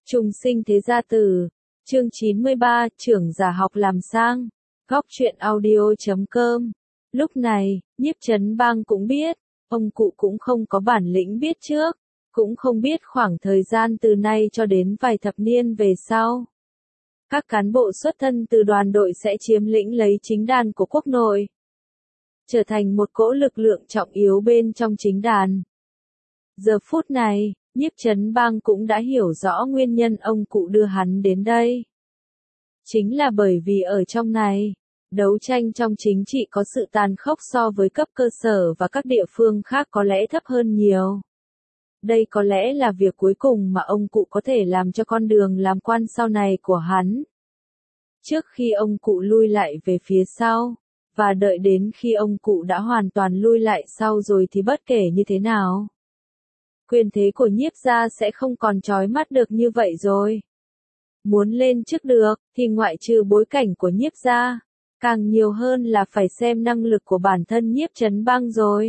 Trùng sinh thế gia tử, chương 93, trưởng giả học làm sang, góc truyện audio.com. Lúc này, Nhiếp Chấn Bang cũng biết, ông cụ cũng không có bản lĩnh biết trước, cũng không biết khoảng thời gian từ nay cho đến vài thập niên về sau. Các cán bộ xuất thân từ đoàn đội sẽ chiếm lĩnh lấy chính đàn của quốc nội, trở thành một cỗ lực lượng trọng yếu bên trong chính đàn. Giờ phút này, Nhiếp Chấn Bang cũng đã hiểu rõ nguyên nhân ông cụ đưa hắn đến đây. Chính là bởi vì ở trong này, đấu tranh trong chính trị có sự tàn khốc so với cấp cơ sở và các địa phương khác có lẽ thấp hơn nhiều. Đây có lẽ là việc cuối cùng mà ông cụ có thể làm cho con đường làm quan sau này của hắn. Trước khi ông cụ lui lại về phía sau, và đợi đến khi ông cụ đã hoàn toàn lui lại sau rồi thì bất kể như thế nào, quyền thế của Nhiếp gia sẽ không còn chói mắt được như vậy rồi. Muốn lên chức được, thì ngoại trừ bối cảnh của Nhiếp gia, càng nhiều hơn là phải xem năng lực của bản thân Nhiếp Chấn Bang rồi.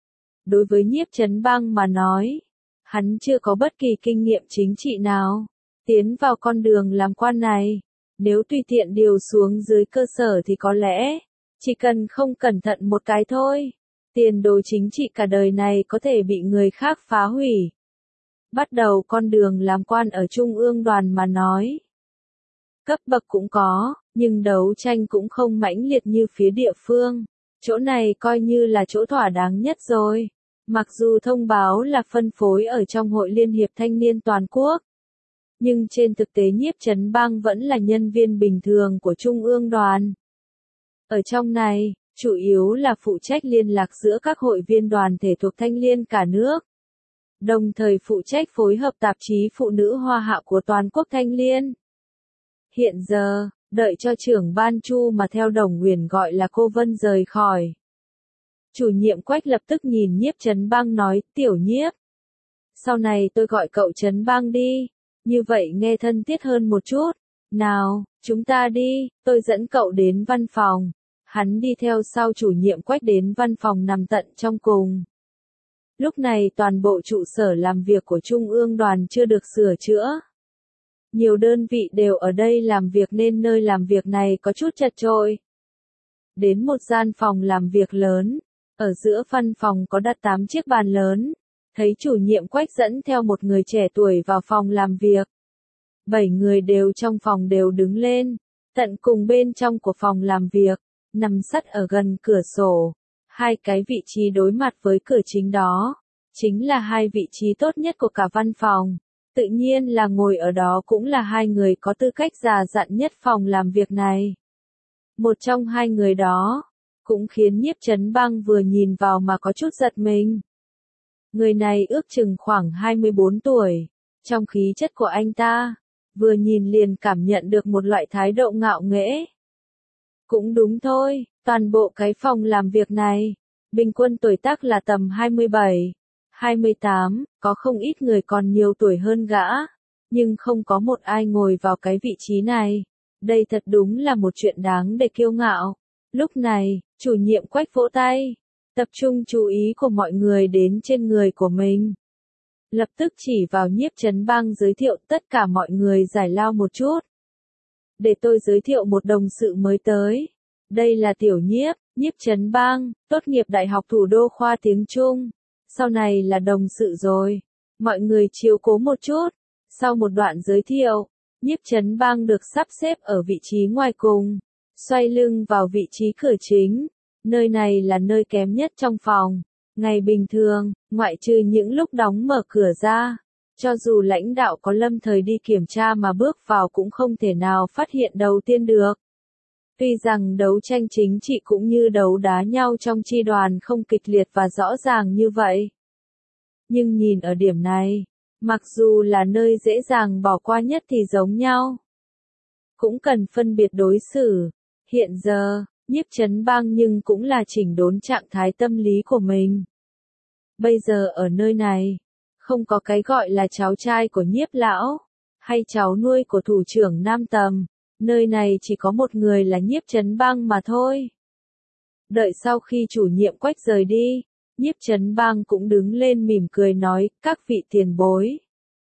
Đối với Nhiếp Chấn Bang mà nói, hắn chưa có bất kỳ kinh nghiệm chính trị nào. Tiến vào con đường làm quan này, nếu tùy tiện điều xuống dưới cơ sở thì có lẽ, chỉ cần không cẩn thận một cái thôi, tiền đồ chính trị cả đời này có thể bị người khác phá hủy. Bắt đầu con đường làm quan ở Trung ương đoàn mà nói, cấp bậc cũng có, nhưng đấu tranh cũng không mãnh liệt như phía địa phương. Chỗ này coi như là chỗ thỏa đáng nhất rồi. Mặc dù thông báo là phân phối ở trong Hội Liên hiệp Thanh niên Toàn quốc, nhưng trên thực tế Nhiếp Chấn Bang vẫn là nhân viên bình thường của Trung ương đoàn. Ở trong này, chủ yếu là phụ trách liên lạc giữa các hội viên đoàn thể thuộc Thanh liên cả nước, đồng thời phụ trách phối hợp tạp chí Phụ nữ Hoa Hạ của Toàn quốc Thanh liên. Hiện giờ, đợi cho trưởng ban Chu mà theo Đồng Nguyền gọi là cô Vân rời khỏi. Chủ nhiệm Quách lập tức nhìn Nhiếp Chấn Bang nói, Tiểu Nhiếp, sau này tôi gọi cậu Chấn Bang đi, như vậy nghe thân thiết hơn một chút. Nào, chúng ta đi, tôi dẫn cậu đến văn phòng. Hắn đi theo sau chủ nhiệm Quách đến văn phòng nằm tận trong cùng. Lúc này toàn bộ trụ sở làm việc của Trung ương đoàn chưa được sửa chữa. Nhiều đơn vị đều ở đây làm việc nên nơi làm việc này có chút chật chội. Đến một gian phòng làm việc lớn, ở giữa văn phòng có đặt 8 chiếc bàn lớn. Thấy chủ nhiệm Quách dẫn theo một người trẻ tuổi vào phòng làm việc. 7 người đều trong phòng đều đứng lên, tận cùng bên trong của phòng làm việc, nằm sát ở gần cửa sổ. Hai cái vị trí đối mặt với cửa chính đó, chính là hai vị trí tốt nhất của cả văn phòng. Tự nhiên là ngồi ở đó cũng là hai người có tư cách già dặn nhất phòng làm việc này. Một trong hai người đó, cũng khiến Nhiếp Chấn Bang vừa nhìn vào mà có chút giật mình. Người này ước chừng khoảng 24 tuổi, trong khí chất của anh ta, vừa nhìn liền cảm nhận được một loại thái độ ngạo nghễ. Cũng đúng thôi, toàn bộ cái phòng làm việc này, bình quân tuổi tác là tầm 27, 28, có không ít người còn nhiều tuổi hơn gã, nhưng không có một ai ngồi vào cái vị trí này. Đây thật đúng là một chuyện đáng để kiêu ngạo. Lúc này, chủ nhiệm Quách vỗ tay, tập trung chú ý của mọi người đến trên người của mình. Lập tức chỉ vào Nhiếp Chấn Bang giới thiệu tất cả mọi người giải lao một chút. Để tôi giới thiệu một đồng sự mới tới. Đây là Tiểu Nhiếp, Nhiếp Chấn Bang, tốt nghiệp Đại học Thủ đô khoa tiếng Trung. Sau này là đồng sự rồi. Mọi người chiếu cố một chút. Sau một đoạn giới thiệu, Nhiếp Chấn Bang được sắp xếp ở vị trí ngoài cùng, xoay lưng vào vị trí cửa chính. Nơi này là nơi kém nhất trong phòng. Ngày bình thường, ngoại trừ những lúc đóng mở cửa ra, cho dù lãnh đạo có lâm thời đi kiểm tra mà bước vào cũng không thể nào phát hiện đầu tiên được. Tuy rằng đấu tranh chính trị cũng như đấu đá nhau trong chi đoàn không kịch liệt và rõ ràng như vậy. Nhưng nhìn ở điểm này, mặc dù là nơi dễ dàng bỏ qua nhất thì giống nhau, cũng cần phân biệt đối xử. Hiện giờ, Nhiếp Chấn Bang nhưng cũng là chỉnh đốn trạng thái tâm lý của mình. Bây giờ ở nơi này, không có cái gọi là cháu trai của Nhiếp lão, hay cháu nuôi của thủ trưởng Nam Tầm, nơi này chỉ có một người là Nhiếp Chấn Bang mà thôi. Đợi sau khi chủ nhiệm Quách rời đi, Nhiếp Chấn Bang cũng đứng lên mỉm cười nói, các vị tiền bối.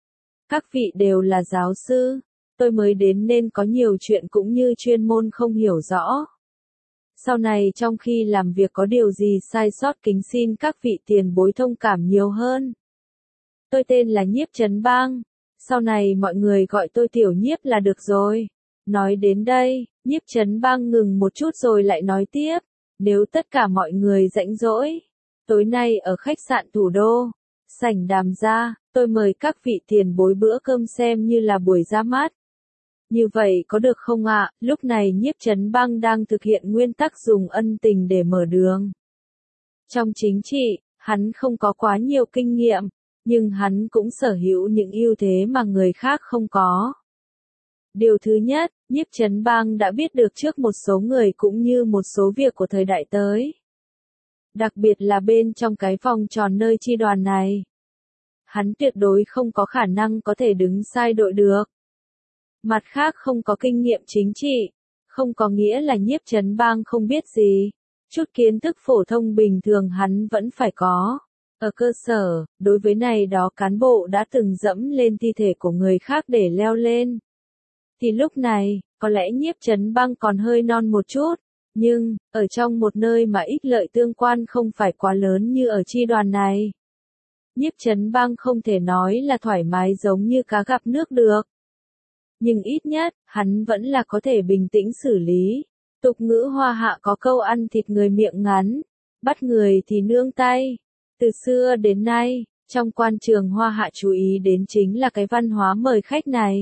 Các vị đều là giáo sư, tôi mới đến nên có nhiều chuyện cũng như chuyên môn không hiểu rõ. Sau này trong khi làm việc có điều gì sai sót kính xin các vị tiền bối thông cảm nhiều hơn. Tôi tên là Nhiếp Trấn Bang, sau này mọi người gọi tôi Tiểu Nhiếp là được rồi. Nói đến đây, Nhiếp Trấn Bang ngừng một chút rồi lại nói tiếp, nếu tất cả mọi người rảnh rỗi, tối nay ở khách sạn Thủ Đô, sảnh Đàm Gia, tôi mời các vị tiền bối bữa cơm xem như là buổi ra mắt. Như vậy có được không ạ? Lúc này Nhiếp Trấn Bang đang thực hiện nguyên tắc dùng ân tình để mở đường. Trong chính trị, hắn không có quá nhiều kinh nghiệm, nhưng hắn cũng sở hữu những ưu thế mà người khác không có. Điều thứ nhất, Nhiếp Trấn Bang đã biết được trước một số người cũng như một số việc của thời đại tới. Đặc biệt là bên trong cái vòng tròn nơi chi đoàn này. Hắn tuyệt đối không có khả năng có thể đứng sai đội được. Mặt khác không có kinh nghiệm chính trị, không có nghĩa là Nhiếp Trấn Bang không biết gì. Chút kiến thức phổ thông bình thường hắn vẫn phải có. Ở cơ sở, đối với này đó cán bộ đã từng dẫm lên thi thể của người khác để leo lên. Thì lúc này, có lẽ Nhiếp Trấn Bang còn hơi non một chút, nhưng, ở trong một nơi mà ích lợi tương quan không phải quá lớn như ở chi đoàn này. Nhiếp Trấn Bang không thể nói là thoải mái giống như cá gặp nước được. Nhưng ít nhất, hắn vẫn là có thể bình tĩnh xử lý. Tục ngữ Hoa Hạ có câu ăn thịt người miệng ngắn, bắt người thì nương tay. Từ xưa đến nay, trong quan trường Hoa Hạ chú ý đến chính là cái văn hóa mời khách này.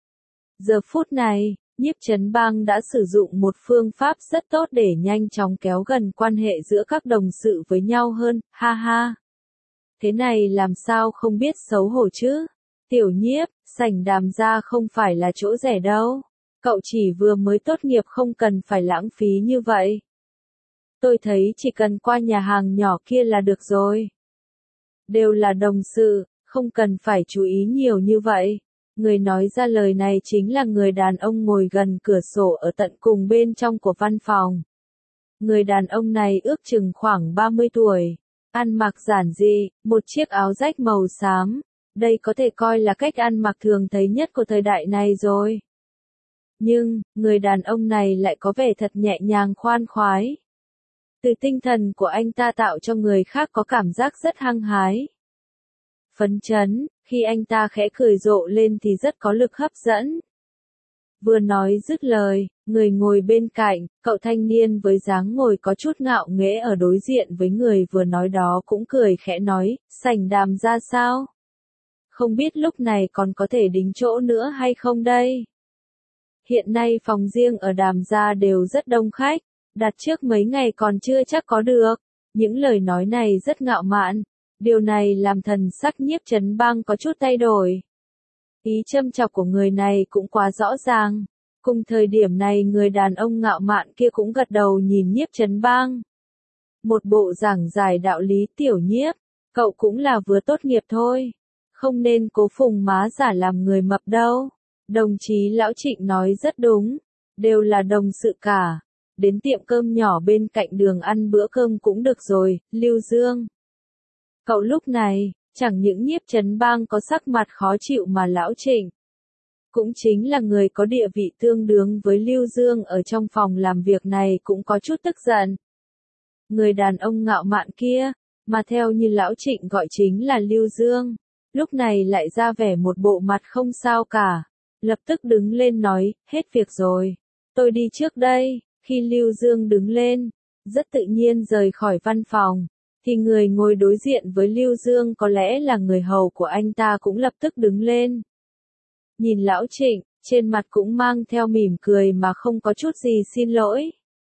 Giờ phút này, Nhiếp Trấn Bang đã sử dụng một phương pháp rất tốt để nhanh chóng kéo gần quan hệ giữa các đồng sự với nhau hơn, ha ha. Thế này làm sao không biết xấu hổ chứ? Tiểu Nhiếp, sảnh Đàm Gia không phải là chỗ rẻ đâu. Cậu chỉ vừa mới tốt nghiệp không cần phải lãng phí như vậy. Tôi thấy chỉ cần qua nhà hàng nhỏ kia là được rồi. Đều là đồng sự, không cần phải chú ý nhiều như vậy. Người nói ra lời này chính là người đàn ông ngồi gần cửa sổ ở tận cùng bên trong của văn phòng. Người đàn ông này ước chừng khoảng 30 tuổi. Ăn mặc giản dị, một chiếc áo rách màu xám. Đây có thể coi là cách ăn mặc thường thấy nhất của thời đại này rồi. Nhưng, người đàn ông này lại có vẻ thật nhẹ nhàng khoan khoái. Từ tinh thần của anh ta tạo cho người khác có cảm giác rất hăng hái. Phấn chấn, khi anh ta khẽ cười rộ lên thì rất có lực hấp dẫn. Vừa nói dứt lời, người ngồi bên cạnh, cậu thanh niên với dáng ngồi có chút ngạo nghễ ở đối diện với người vừa nói đó cũng cười khẽ nói, sảnh Đàm Gia sao? Không biết lúc này còn có thể đính chỗ nữa hay không đây? Hiện nay phòng riêng ở Đàm Gia đều rất đông khách, đặt trước mấy ngày còn chưa chắc có được. Những lời nói này rất ngạo mạn, điều này làm thần sắc Nhiếp Trấn Bang có chút thay đổi. Ý châm chọc của người này cũng quá rõ ràng. Cùng thời điểm này người đàn ông ngạo mạn kia cũng gật đầu nhìn Nhiếp Trấn Bang. Một bộ giảng giải đạo lý. Tiểu Nhiếp, cậu cũng là vừa tốt nghiệp thôi. Không nên cố phùng má giả làm người mập đâu. Đồng chí Lão Trịnh nói rất đúng. Đều là đồng sự cả. Đến tiệm cơm nhỏ bên cạnh đường ăn bữa cơm cũng được rồi, Lưu Dương. Cậu lúc này, chẳng những Nhiếp Trấn Bang có sắc mặt khó chịu mà Lão Trịnh cũng chính là người có địa vị tương đương với Lưu Dương ở trong phòng làm việc này cũng có chút tức giận. Người đàn ông ngạo mạn kia, mà theo như Lão Trịnh gọi chính là Lưu Dương, lúc này lại ra vẻ một bộ mặt không sao cả, lập tức đứng lên nói, hết việc rồi, tôi đi trước đây. Khi Lưu Dương đứng lên, rất tự nhiên rời khỏi văn phòng, thì người ngồi đối diện với Lưu Dương có lẽ là người hầu của anh ta cũng lập tức đứng lên. Nhìn Lão Trịnh, trên mặt cũng mang theo mỉm cười mà không có chút gì xin lỗi.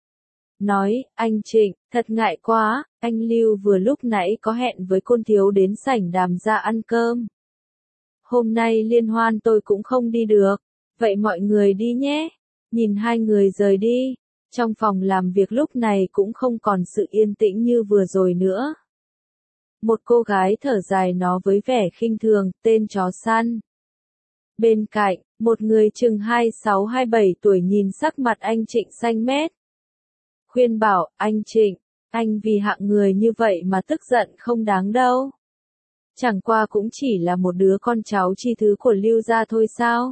Nói, anh Trịnh, thật ngại quá, anh Lưu vừa lúc nãy có hẹn với Côn thiếu đến sảnh Đàm Gia ăn cơm. Hôm nay liên hoan tôi cũng không đi được, vậy mọi người đi nhé. Nhìn hai người rời đi, trong phòng làm việc lúc này cũng không còn sự yên tĩnh như vừa rồi nữa. Một cô gái thở dài nó với vẻ khinh thường, tên chó săn. Bên cạnh, một người chừng 26-27 tuổi nhìn sắc mặt anh Trịnh xanh mét. Khuyên bảo, anh Trịnh, anh vì hạng người như vậy mà tức giận không đáng đâu. Chẳng qua cũng chỉ là một đứa con cháu chi thứ của Lưu gia thôi sao?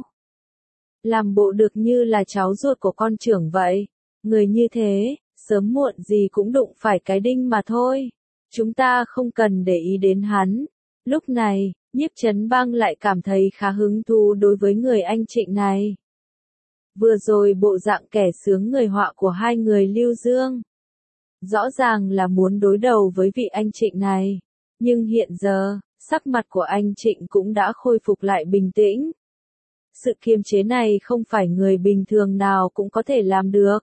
Làm bộ được như là cháu ruột của con trưởng vậy. Người như thế, sớm muộn gì cũng đụng phải cái đinh mà thôi. Chúng ta không cần để ý đến hắn. Lúc này, Nhiếp Chấn Bang lại cảm thấy khá hứng thú đối với người anh Trịnh này. Vừa rồi bộ dạng kẻ sướng người họa của hai người Lưu Dương. Rõ ràng là muốn đối đầu với vị anh Trịnh này. Nhưng hiện giờ, sắc mặt của anh Trịnh cũng đã khôi phục lại bình tĩnh. Sự kiềm chế này không phải người bình thường nào cũng có thể làm được.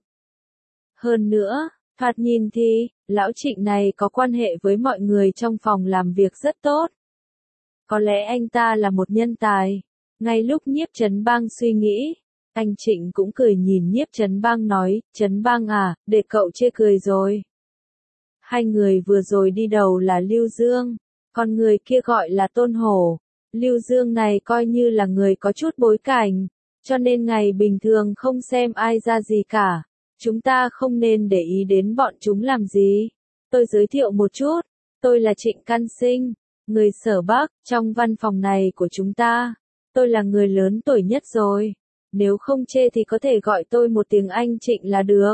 Hơn nữa, thoạt nhìn thì, lão Trịnh này có quan hệ với mọi người trong phòng làm việc rất tốt. Có lẽ anh ta là một nhân tài. Ngay lúc Nhiếp Chấn Bang suy nghĩ, anh Trịnh cũng cười nhìn Nhiếp Chấn Bang nói, Chấn Bang à, để cậu chê cười rồi. Hai người vừa rồi đi đầu là Lưu Dương, còn người kia gọi là Tôn Hổ. Lưu Dương này coi như là người có chút bối cảnh, cho nên ngày bình thường không xem ai ra gì cả. Chúng ta không nên để ý đến bọn chúng làm gì. Tôi giới thiệu một chút, tôi là Trịnh Căn Sinh, người Sở Bắc, trong văn phòng này của chúng ta. Tôi là người lớn tuổi nhất rồi. Nếu không chê thì có thể gọi tôi một tiếng anh Trịnh là được.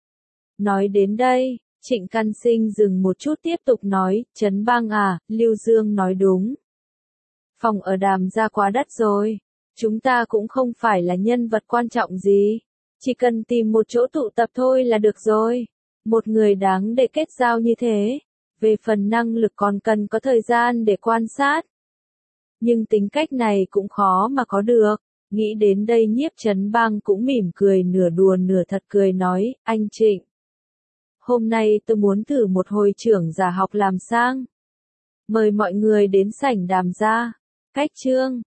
Nói đến đây, Trịnh Căn Sinh dừng một chút tiếp tục nói, Chấn Bang à, Lưu Dương nói đúng. Phòng ở Đàm gia quá đắt rồi. Chúng ta cũng không phải là nhân vật quan trọng gì. Chỉ cần tìm một chỗ tụ tập thôi là được rồi. Một người đáng để kết giao như thế. Về phần năng lực còn cần có thời gian để quan sát. Nhưng tính cách này cũng khó mà có được. Nghĩ đến đây Nhiếp Chấn Bang cũng mỉm cười nửa đùa nửa thật cười nói, anh Trịnh. Hôm nay tôi muốn thử một hồi trưởng giả học làm sang. Mời mọi người đến sảnh Đàm gia. Cách chương